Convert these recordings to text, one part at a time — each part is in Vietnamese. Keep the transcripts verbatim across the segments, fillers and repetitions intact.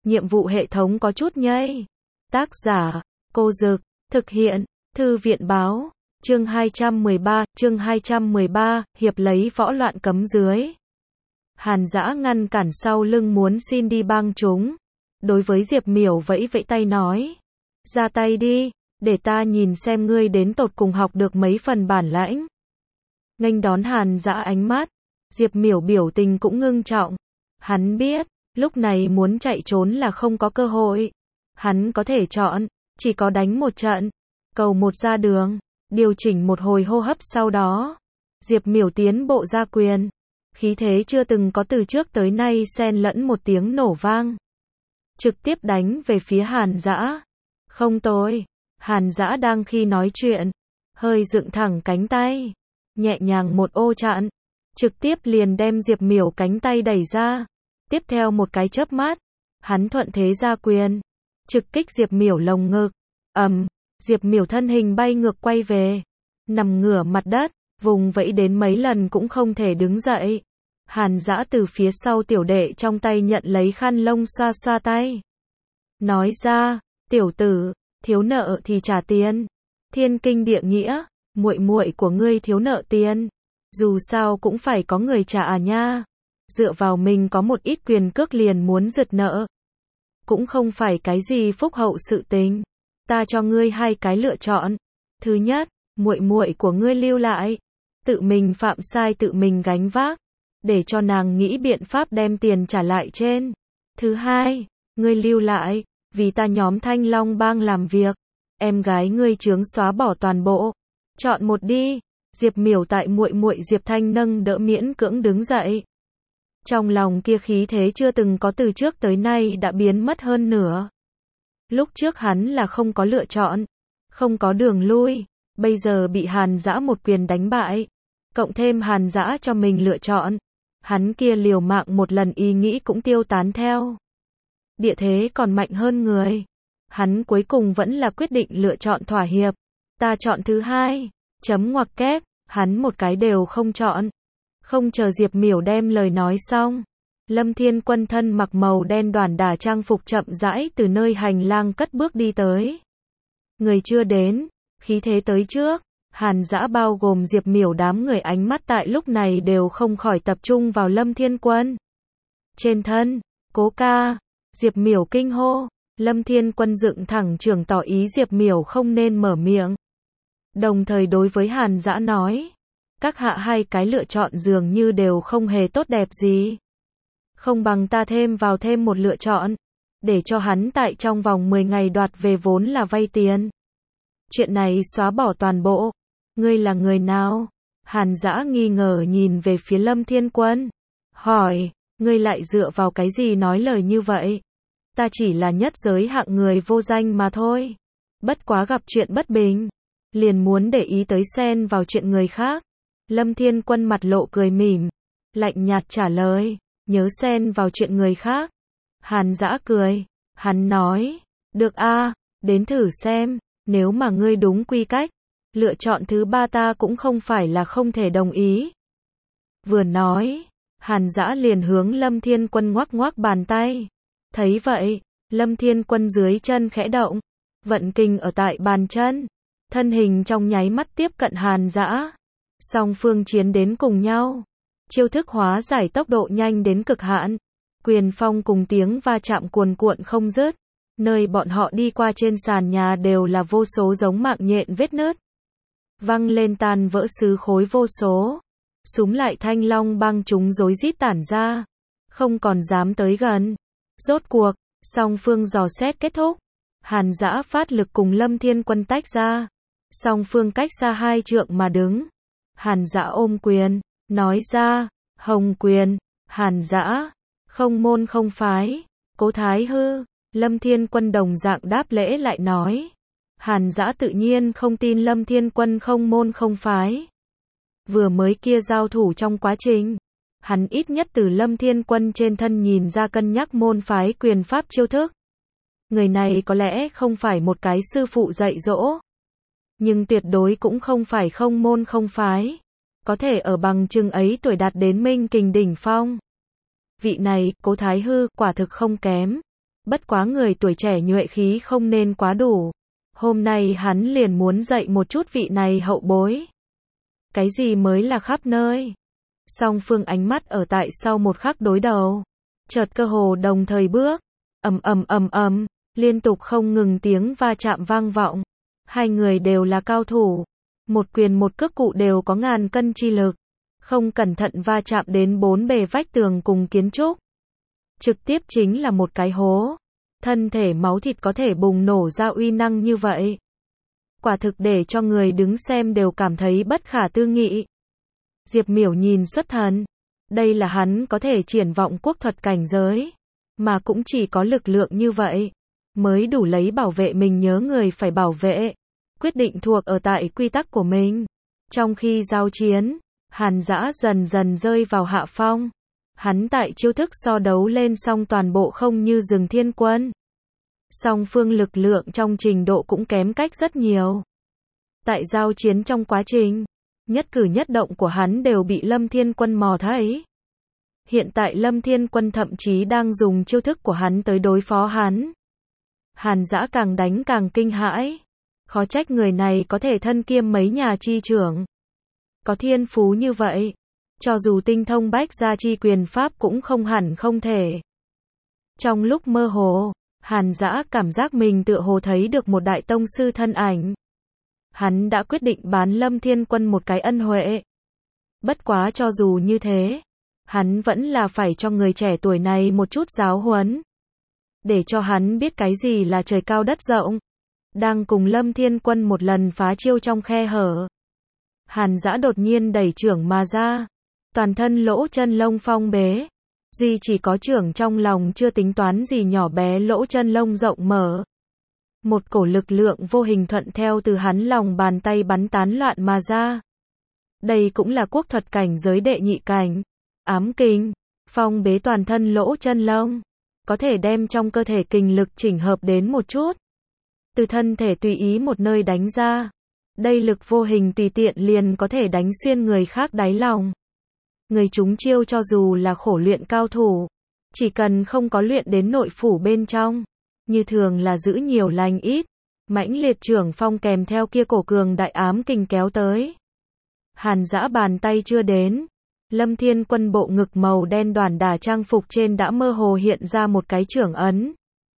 nhiệm vụ hệ thống có chút nhây. Tác giả, Cô Dực, thực hiện, Thư viện báo, chương hai trăm mười ba, chương hai trăm mười ba, hiệp lấy võ loạn cấm dưới. Hàn Dã ngăn cản sau lưng muốn xin đi bang chúng. Đối với Diệp Miểu vẫy vẫy tay nói. Ra tay đi, để ta nhìn xem ngươi đến tột cùng học được mấy phần bản lãnh. Nghênh đón Hàn Dã ánh mắt, Diệp Miểu biểu tình cũng ngưng trọng. Hắn biết, lúc này muốn chạy trốn là không có cơ hội. Hắn có thể chọn, chỉ có đánh một trận, cầu một ra đường, điều chỉnh một hồi hô hấp sau đó. Diệp Miểu tiến bộ ra quyền. Khí thế chưa từng có từ trước tới nay xen lẫn một tiếng nổ vang. Trực tiếp đánh về phía Hàn Dã. Không tôi. Hàn Dã đang khi nói chuyện, hơi dựng thẳng cánh tay, nhẹ nhàng một ô chặn, trực tiếp liền đem Diệp Miểu cánh tay đẩy ra. Tiếp theo một cái chớp mắt, hắn thuận thế ra quyền, trực kích Diệp Miểu lồng ngực. Ầm, Diệp Miểu thân hình bay ngược quay về, nằm ngửa mặt đất, vùng vẫy đến mấy lần cũng không thể đứng dậy. Hàn Dã từ phía sau tiểu đệ trong tay nhận lấy khăn lông xoa xoa tay. Nói ra, tiểu tử, thiếu nợ thì trả tiền. Thiên kinh địa nghĩa, muội muội của ngươi thiếu nợ tiền. Dù sao cũng phải có người trả à nha. Dựa vào mình có một ít quyền cước liền muốn giật nợ. Cũng không phải cái gì phúc hậu sự tình. Ta cho ngươi hai cái lựa chọn. Thứ nhất, muội muội của ngươi lưu lại. Tự mình phạm sai tự mình gánh vác. Để cho nàng nghĩ biện pháp đem tiền trả lại trên. Thứ hai, ngươi lưu lại, vì ta nhóm Thanh Long Bang làm việc. Em gái ngươi chướng xóa bỏ toàn bộ. Chọn một đi. Diệp Miểu tại muội muội Diệp Thanh nâng đỡ miễn cưỡng đứng dậy. Trong lòng kia khí thế chưa từng có từ trước tới nay đã biến mất hơn nửa. Lúc trước hắn là không có lựa chọn, không có đường lui, bây giờ bị Hàn Dã một quyền đánh bại, cộng thêm Hàn Dã cho mình lựa chọn, hắn kia liều mạng một lần ý nghĩ cũng tiêu tán theo. Địa thế còn mạnh hơn người, hắn cuối cùng vẫn là quyết định lựa chọn thỏa hiệp. Ta chọn thứ hai, chấm ngoặc kép, hắn một cái đều không chọn. Không chờ Diệp Miểu đem lời nói xong, Lâm Thiên Quân thân mặc màu đen đoàn đả trang phục chậm rãi từ nơi hành lang cất bước đi tới. Người chưa đến, khí thế tới trước, Hàn Dã bao gồm Diệp Miểu đám người ánh mắt tại lúc này đều không khỏi tập trung vào Lâm Thiên Quân. Trên thân, Cố ca, Diệp Miểu kinh hô, Lâm Thiên Quân dựng thẳng trường tỏ ý Diệp Miểu không nên mở miệng. Đồng thời đối với Hàn Dã nói, các hạ hai cái lựa chọn dường như đều không hề tốt đẹp gì. Không bằng ta thêm vào thêm một lựa chọn, để cho hắn tại trong vòng mười ngày đoạt về vốn là vay tiền. Chuyện này xóa bỏ toàn bộ. Ngươi là người nào? Hàn Dã nghi ngờ nhìn về phía Lâm Thiên Quân. Hỏi, ngươi lại dựa vào cái gì nói lời như vậy? Ta chỉ là nhất giới hạng người vô danh mà thôi. Bất quá gặp chuyện bất bình, liền muốn để ý tới xen vào chuyện người khác. Lâm Thiên Quân mặt lộ cười mỉm, lạnh nhạt trả lời, nhớ xen vào chuyện người khác. Hàn Dã cười, hắn nói, được a, đến thử xem, nếu mà ngươi đúng quy cách, lựa chọn thứ ba ta cũng không phải là không thể đồng ý. Vừa nói, Hàn Dã liền hướng Lâm Thiên Quân ngoắc ngoắc bàn tay. Thấy vậy, Lâm Thiên Quân dưới chân khẽ động, vận kình ở tại bàn chân, thân hình trong nháy mắt tiếp cận Hàn Dã. Song phương chiến đến cùng nhau, chiêu thức hóa giải tốc độ nhanh đến cực hạn, quyền phong cùng tiếng va chạm cuồn cuộn không dứt, nơi bọn họ đi qua trên sàn nhà đều là vô số giống mạng nhện vết nứt, văng lên tan vỡ sứ khối vô số, súm lại Thanh Long Bang chúng rối rít tản ra, không còn dám tới gần. Rốt cuộc, song phương dò xét kết thúc, Hàn Dã phát lực cùng Lâm Thiên Quân tách ra, song phương cách xa hai trượng mà đứng. Hàn Dã ôm quyền, nói ra, Hồng quyền, Hàn Dã, không môn không phái, Cố Thái Hư. Lâm Thiên Quân đồng dạng đáp lễ lại nói. Hàn Dã tự nhiên không tin Lâm Thiên Quân không môn không phái. Vừa mới kia giao thủ trong quá trình, hắn ít nhất từ Lâm Thiên Quân trên thân nhìn ra cân nhắc môn phái quyền pháp chiêu thức. Người này có lẽ không phải một cái sư phụ dạy dỗ, nhưng tuyệt đối cũng không phải không môn không phái. Có thể ở bằng chừng ấy tuổi đạt đến minh kình đỉnh phong. Vị này, Cố Thái Hư, quả thực không kém. Bất quá người tuổi trẻ nhuệ khí không nên quá đủ. Hôm nay hắn liền muốn dạy một chút vị này hậu bối. Cái gì mới là khắp nơi? Song phương ánh mắt ở tại sau một khắc đối đầu. Chợt cơ hồ đồng thời bước. Ầm ầm ầm ầm, liên tục không ngừng tiếng va chạm vang vọng. Hai người đều là cao thủ. Một quyền một cước cụ đều có ngàn cân chi lực. Không cẩn thận va chạm đến bốn bề vách tường cùng kiến trúc. Trực tiếp chính là một cái hố. Thân thể máu thịt có thể bùng nổ ra uy năng như vậy. Quả thực để cho người đứng xem đều cảm thấy bất khả tư nghị. Diệp Miểu nhìn xuất thần. Đây là hắn có thể triển vọng quốc thuật cảnh giới. Mà cũng chỉ có lực lượng như vậy. Mới đủ lấy bảo vệ mình nhớ người phải bảo vệ. Quyết định thuộc ở tại quy tắc của mình. Trong khi giao chiến, Hàn Dã dần dần rơi vào hạ phong. Hắn tại chiêu thức so đấu lên song toàn bộ không như Rừng Thiên Quân. Song phương lực lượng trong trình độ cũng kém cách rất nhiều. Tại giao chiến trong quá trình, nhất cử nhất động của hắn đều bị Lâm Thiên Quân mò thấy. Hiện tại Lâm Thiên Quân thậm chí đang dùng chiêu thức của hắn tới đối phó hắn. Hàn Dã càng đánh càng kinh hãi. Khó trách người này có thể thân kiêm mấy nhà chi trưởng. Có thiên phú như vậy. Cho dù tinh thông bách gia chi quyền pháp cũng không hẳn không thể. Trong lúc mơ hồ, Hàn Dã cảm giác mình tựa hồ thấy được một đại tông sư thân ảnh. Hắn đã quyết định bán Lâm Thiên Quân một cái ân huệ. Bất quá cho dù như thế, hắn vẫn là phải cho người trẻ tuổi này một chút giáo huấn. Để cho hắn biết cái gì là trời cao đất rộng. Đang cùng Lâm Thiên Quân một lần phá chiêu trong khe hở. Hàn Dã đột nhiên đẩy trưởng mà ra. Toàn thân lỗ chân lông phong bế. Duy chỉ có trưởng trong lòng chưa tính toán gì nhỏ bé lỗ chân lông rộng mở. Một cổ lực lượng vô hình thuận theo từ hắn lòng bàn tay bắn tán loạn mà ra. Đây cũng là quốc thuật cảnh giới đệ nhị cảnh. Ám kình, phong bế toàn thân lỗ chân lông. Có thể đem trong cơ thể kình lực chỉnh hợp đến một chút. Từ thân thể tùy ý một nơi đánh ra. Đây lực vô hình tùy tiện liền có thể đánh xuyên người khác đáy lòng. Người chúng chiêu cho dù là khổ luyện cao thủ. Chỉ cần không có luyện đến nội phủ bên trong. Như thường là giữ nhiều lành ít. Mãnh liệt trưởng phong kèm theo kia cổ cường đại ám kình kéo tới. Hàn Dã bàn tay chưa đến. Lâm Thiên Quân bộ ngực màu đen đoàn đả trang phục trên đã mơ hồ hiện ra một cái trưởng ấn.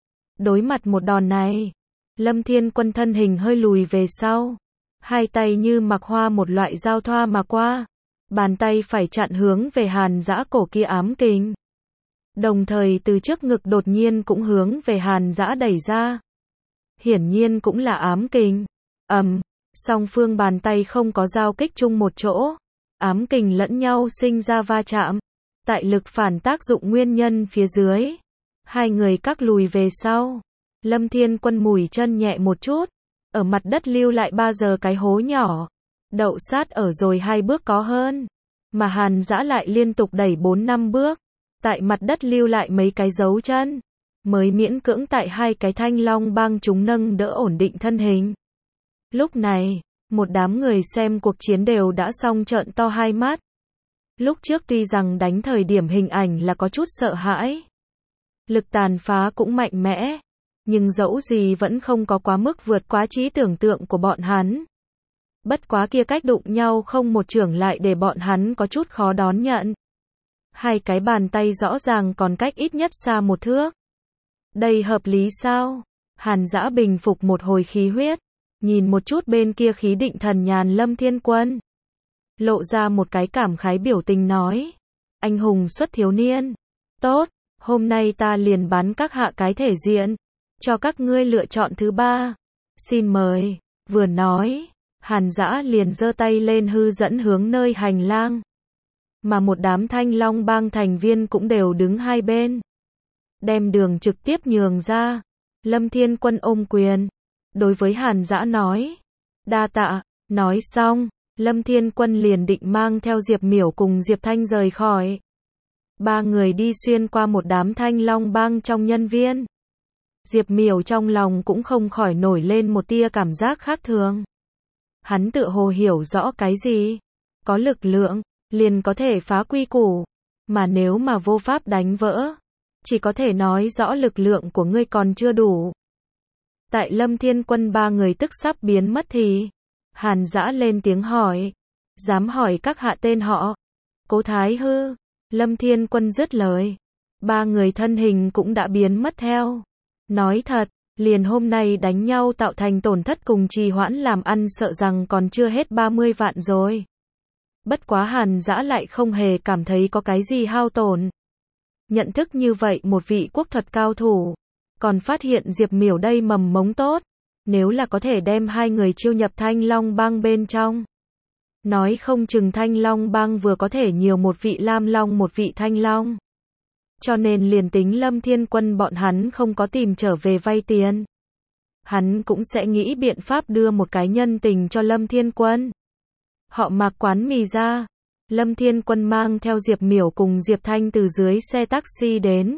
Đối mặt một đòn này, Lâm Thiên Quân thân hình hơi lùi về sau. Hai tay như mặc hoa một loại giao thoa mà qua. Bàn tay phải chặn hướng về Hàn Dã cổ kia ám kình. Đồng thời từ trước ngực đột nhiên cũng hướng về Hàn Dã đẩy ra. Hiển nhiên cũng là ám kình. Ầm, song phương bàn tay không có giao kích chung một chỗ. Ám kình lẫn nhau sinh ra va chạm. Tại lực phản tác dụng nguyên nhân phía dưới. Hai người các lùi về sau. Lâm Thiên Quân mùi chân nhẹ một chút. Ở mặt đất lưu lại ba giờ cái hố nhỏ. Đậu sát ở rồi hai bước có hơn. Mà Hàn Dã lại liên tục đẩy bốn năm bước. Tại mặt đất lưu lại mấy cái dấu chân. Mới miễn cưỡng tại hai cái thanh long bang chúng nâng đỡ ổn định thân hình. Lúc này, một đám người xem cuộc chiến đều đã xong trợn to hai mắt. Lúc trước tuy rằng đánh thời điểm hình ảnh là có chút sợ hãi. Lực tàn phá cũng mạnh mẽ. Nhưng dẫu gì vẫn không có quá mức vượt quá trí tưởng tượng của bọn hắn. Bất quá kia cách đụng nhau không một chưởng lại để bọn hắn có chút khó đón nhận. Hai cái bàn tay rõ ràng còn cách ít nhất xa một thước. Đây hợp lý sao? Hàn Dã bình phục một hồi khí huyết. Nhìn một chút bên kia khí định thần nhàn Lâm Thiên Quân. Lộ ra một cái cảm khái biểu tình nói. Anh hùng xuất thiếu niên. Tốt, hôm nay ta liền bán các hạ cái thể diện. Cho các ngươi lựa chọn thứ ba. Xin mời. Vừa nói, Hàn Dã liền giơ tay lên hư dẫn hướng nơi hành lang. Mà một đám thanh long bang thành viên cũng đều đứng hai bên. Đem đường trực tiếp nhường ra. Lâm Thiên Quân ôm quyền. Đối với Hàn Dã nói. Đa tạ. Nói xong, Lâm Thiên Quân liền định mang theo Diệp Miểu cùng Diệp Thanh rời khỏi. Ba người đi xuyên qua một đám thanh long bang trong nhân viên. Diệp Miểu trong lòng cũng không khỏi nổi lên một tia cảm giác khác thường. Hắn tự hồ hiểu rõ cái gì. Có lực lượng, liền có thể phá quy củ. Mà nếu mà vô pháp đánh vỡ, chỉ có thể nói rõ lực lượng của ngươi còn chưa đủ. Tại Lâm Thiên Quân ba người tức sắp biến mất thì, Hàn Dã lên tiếng hỏi, dám hỏi các hạ tên họ. Cố Thái Hư, Lâm Thiên Quân dứt lời, ba người thân hình cũng đã biến mất theo. Nói thật, liền hôm nay đánh nhau tạo thành tổn thất cùng trì hoãn làm ăn sợ rằng còn chưa hết ba mươi vạn rồi. Bất quá Hàn Dã lại không hề cảm thấy có cái gì hao tổn. Nhận thức như vậy một vị quốc thuật cao thủ, còn phát hiện Diệp Miểu đây mầm mống tốt, nếu là có thể đem hai người chiêu nhập Thanh Long Bang bên trong. Nói không chừng Thanh Long Bang vừa có thể nhiều một vị Lam Long một vị Thanh Long. Cho nên liền tính Lâm Thiên Quân bọn hắn không có tìm trở về vay tiền, hắn cũng sẽ nghĩ biện pháp đưa một cái nhân tình cho Lâm Thiên Quân. Họ Mạc quán mì ra, Lâm Thiên Quân mang theo Diệp Miểu cùng Diệp Thanh từ dưới xe taxi đến.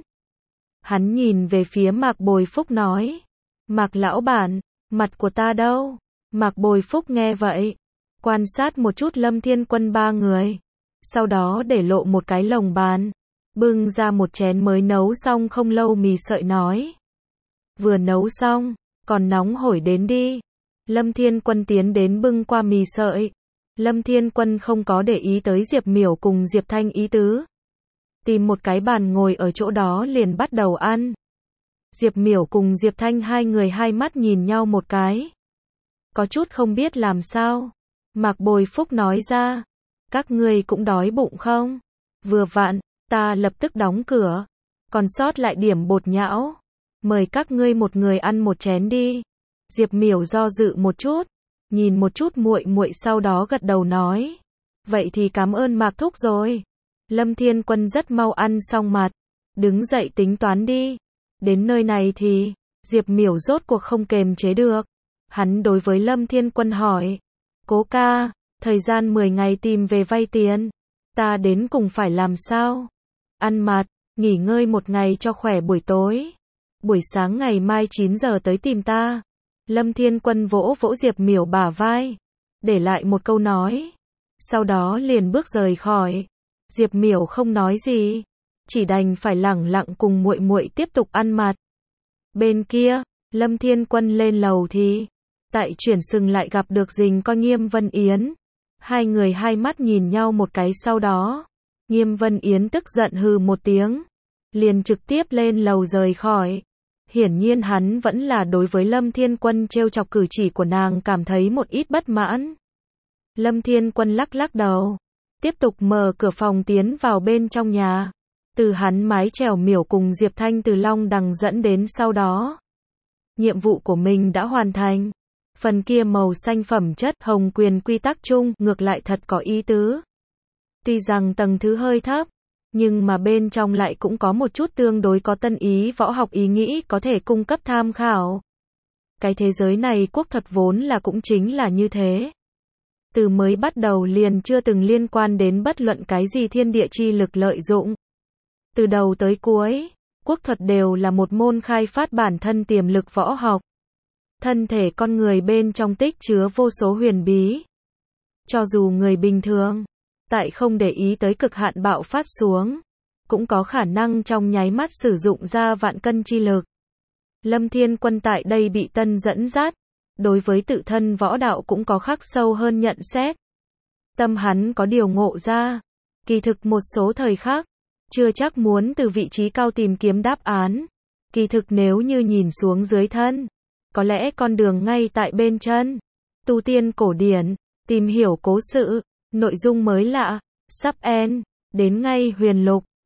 Hắn nhìn về phía Mạc Bồi Phúc nói, Mạc lão bản, mặt của ta đâu? Mạc Bồi Phúc nghe vậy, quan sát một chút Lâm Thiên Quân ba người, sau đó để lộ một cái lồng bàn, bưng ra một chén mới nấu xong không lâu mì sợi nói. Vừa nấu xong, còn nóng hổi đến đi. Lâm Thiên Quân tiến đến bưng qua mì sợi. Lâm Thiên Quân không có để ý tới Diệp Miểu cùng Diệp Thanh ý tứ. Tìm một cái bàn ngồi ở chỗ đó liền bắt đầu ăn. Diệp Miểu cùng Diệp Thanh hai người hai mắt nhìn nhau một cái. Có chút không biết làm sao. Mạc Bồi Phúc nói ra, các ngươi cũng đói bụng không? Vừa vặn, ta lập tức đóng cửa. Còn sót lại điểm bột nhão. Mời các ngươi một người ăn một chén đi. Diệp Miểu do dự một chút, nhìn một chút muội muội sau đó gật đầu nói, vậy thì cảm ơn Mạc thúc rồi. Lâm Thiên Quân rất mau ăn xong mặt, đứng dậy tính toán đi. Đến nơi này thì, Diệp Miểu rốt cuộc không kềm chế được. Hắn đối với Lâm Thiên Quân hỏi, cố ca, thời gian mười ngày tìm về vay tiền, ta đến cùng phải làm sao? Ăn mặt, nghỉ ngơi một ngày cho khỏe buổi tối. Buổi sáng ngày mai chín giờ tới tìm ta. Lâm Thiên Quân vỗ vỗ Diệp Miểu bả vai, để lại một câu nói, sau đó liền bước rời khỏi. Diệp Miểu không nói gì, chỉ đành phải lẳng lặng cùng muội muội tiếp tục ăn mặt. Bên kia, Lâm Thiên Quân lên lầu thì, tại chuyển sừng lại gặp được Dình Co Nghiêm Vân Yến. Hai người hai mắt nhìn nhau một cái sau đó, Nghiêm Vân Yến tức giận hừ một tiếng, liền trực tiếp lên lầu rời khỏi. Hiển nhiên hắn vẫn là đối với Lâm Thiên Quân trêu chọc cử chỉ của nàng cảm thấy một ít bất mãn. Lâm Thiên Quân lắc lắc đầu, tiếp tục mở cửa phòng tiến vào bên trong nhà. Từ hắn mái chèo Miểu cùng Diệp Thanh từ Long Đằng dẫn đến sau đó. Nhiệm vụ của mình đã hoàn thành. Phần kia màu xanh phẩm chất hồng quyền quy tắc chung ngược lại thật có ý tứ. Tuy rằng tầng thứ hơi thấp, nhưng mà bên trong lại cũng có một chút tương đối có tân ý võ học ý nghĩ có thể cung cấp tham khảo. Cái thế giới này quốc thuật vốn là cũng chính là như thế. Từ mới bắt đầu liền chưa từng liên quan đến bất luận cái gì thiên địa chi lực lợi dụng. Từ đầu tới cuối, quốc thuật đều là một môn khai phát bản thân tiềm lực võ học. Thân thể con người bên trong tích chứa vô số huyền bí. Cho dù người bình thường, tại không để ý tới cực hạn bạo phát xuống, cũng có khả năng trong nháy mắt sử dụng ra vạn cân chi lực. Lâm Thiên Quân tại đây bị tân dẫn dắt, đối với tự thân võ đạo cũng có khắc sâu hơn nhận xét. Tâm hắn có điều ngộ ra, kỳ thực một số thời khắc, chưa chắc muốn từ vị trí cao tìm kiếm đáp án. Kỳ thực nếu như nhìn xuống dưới thân, có lẽ con đường ngay tại bên chân. Tu tiên cổ điển, tìm hiểu cố sự, nội dung mới lạ, sắp end, đến ngay huyền lục.